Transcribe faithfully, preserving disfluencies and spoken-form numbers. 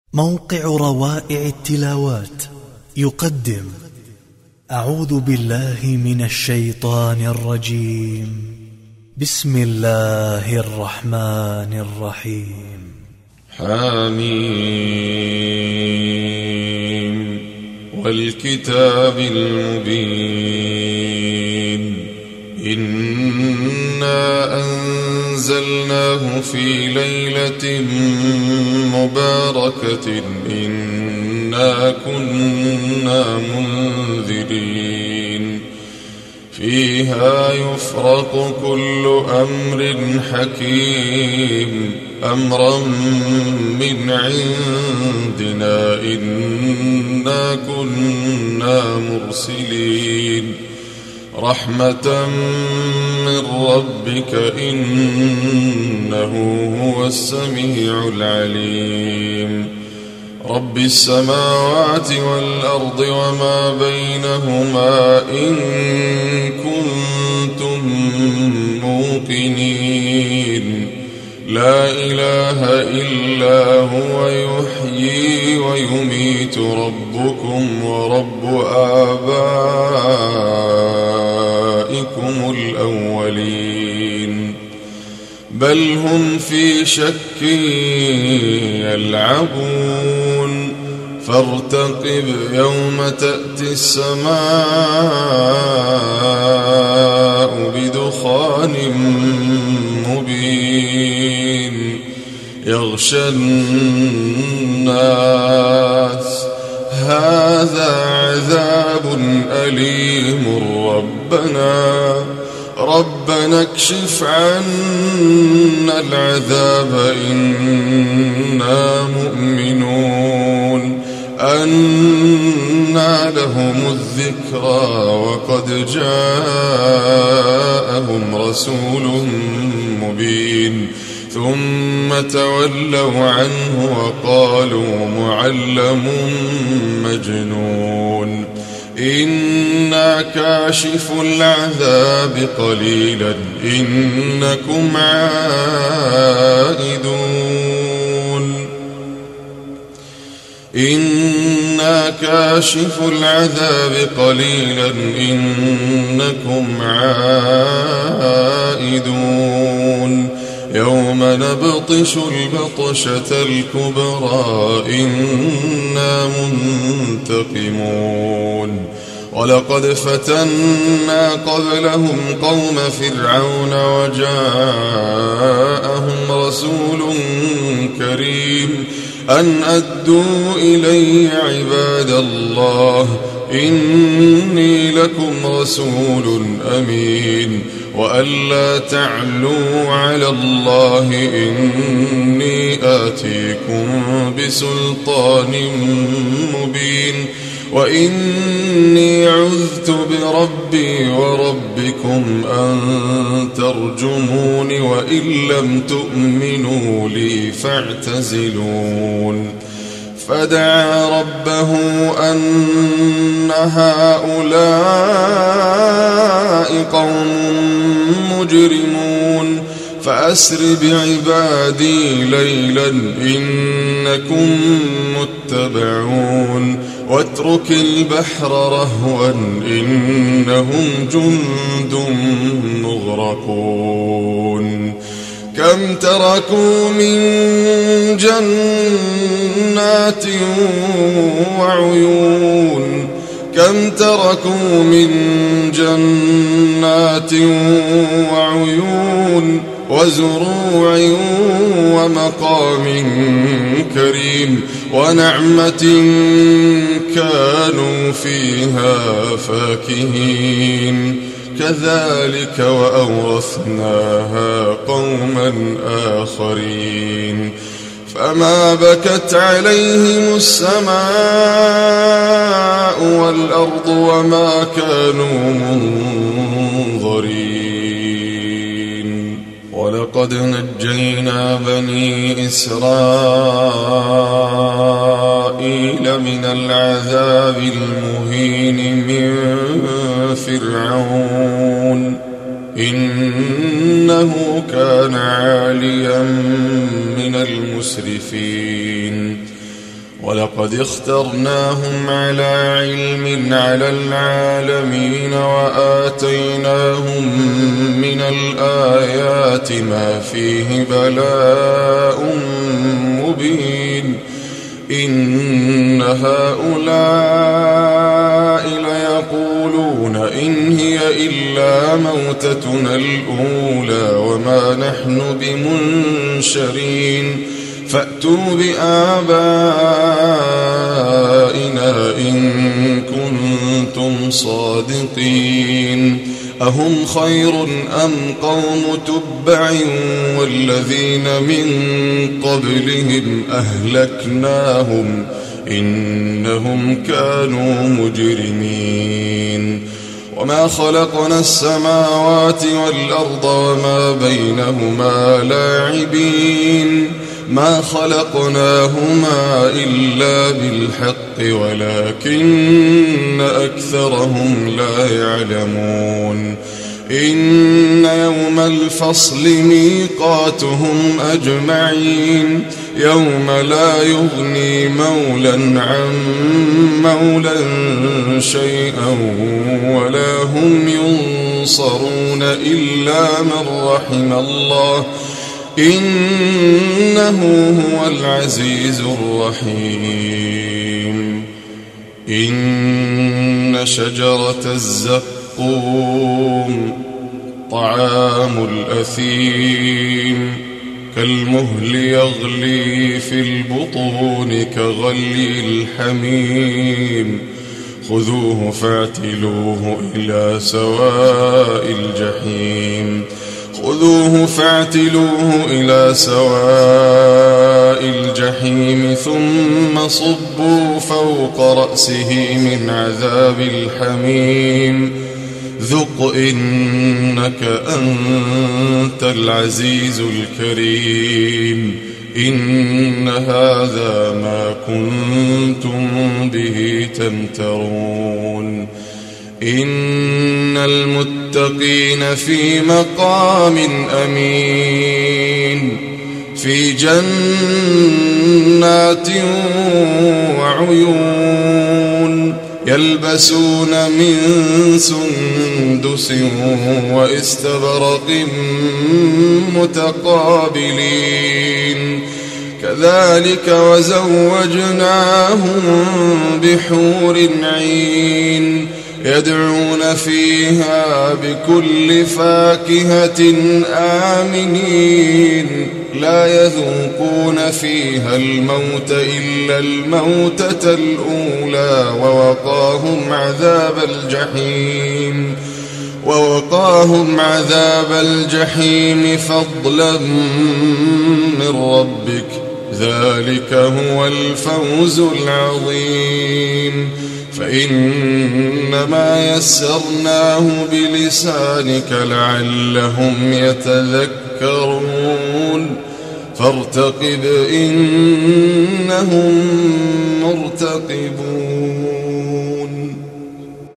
موقع روائع التلاوات يقدم أعوذ بالله من الشيطان الرجيم. بسم الله الرحمن الرحيم. حميم والكتاب المبين إنا أنزلناه في ليلة مباركة إنا كنا منذرين فيها يفرق كل أمر حكيم أمرا من عندنا إنا كنا مرسلين رحمة من ربك إنه هو السميع العليم رب السماوات والأرض وما بينهما إن كنتم موقنين لا إله إلا هو يحيي ويميت ربكم ورب آبائكم الأولين بل هم في شك يلعبون فارتقب يوم تأتي السماء بدخان مبين يغشى الناس هذا عذاب أليم ربنا ربنا اكشف عنا العذاب إنا مؤمنون أنى لهم الذكرى وقد جاءهم رسول مبين ثم تولوا عنه وقالوا معلم مجنون إنا كاشف العذاب قليلا إنكم عائدون إنا كاشف العذاب قليلا إنكم عائدون يوم نبطش البطشة الكبرى إنا منتقمون ولقد فتنا قبلهم قوم فرعون وجاءهم رسول كريم أن أدوا إلي عباد الله إني لكم رسول أمين وألا تعلوا على الله إني آتيكم بسلطان مبين وإني عذت بربي وربكم أن ترجمون وإن لم تؤمنوا لي فاعتزلون فدعا ربه أن هؤلاء قوم مجرمون فأسر بعبادي ليلا إنكم متبعون واترك البحر رهوا إنهم جند مغرقون كم تركوا من جنات وعيون كم تركوا من جنات وعيون وزروع ومقام كريم ونعمة كانوا فيها فاكهين كذلك وأورثناها قوما آخرين فما بكت عليهم السماء والأرض وما كانوا منظرين ولقد نجينا بني إسرائيل من العذاب المهين من فرعون إنه كان عاليا من المسرفين ولقد اخترناهم على علم على العالمين وآتيناهم من الآيات ما فيه بلاء مبين إن هؤلاء ليقولون إن هي إلا موتتنا الأولى وما نحن بمنشرين فأتوا بآبائنا إن كنتم صادقين أهم خير أم قوم تبع والذين من قبلهم أهلكناهم إنهم كانوا مجرمين وما خلقنا السماوات والأرض وما بينهما لاعبين ما خلقناهما إلا بالحق ولكن أكثرهم لا يعلمون إن يوم الفصل ميقاتهم أجمعين يوم لا يغني مولا عن مولا شيئا ولا هم ينصرون إلا من رحم الله إنه هو العزيز الرحيم إن شجرة الزقوم طعام الأثيم كالمهل يغلي في البطون كغلي الحميم خذوه فاعتلوه إلى سواء الجحيم خذوه فاعتلوه إلى سواء الجحيم ثم صبوا فوق رأسه من عذاب الحميم ذق إنك أنت العزيز الكريم إن هذا ما كنتم به تمترون إن المتقين في مقام أمين في جنات وعيون يلبسون من سندس واستبرق متقابلين كذلك وزوجناهم بحور عين يدعون فيها بكل فاكهة آمنين لا يذوقون فيها الموت إلا الموتة الأولى ووقاهم عذاب الجحيم ووقاهم عذاب الجحيم فضلا من ربك ذلك هو الفوز العظيم فإنما يسرناه بلسانك لعلهم يتذكرون فارتقب إنهم مرتقبون.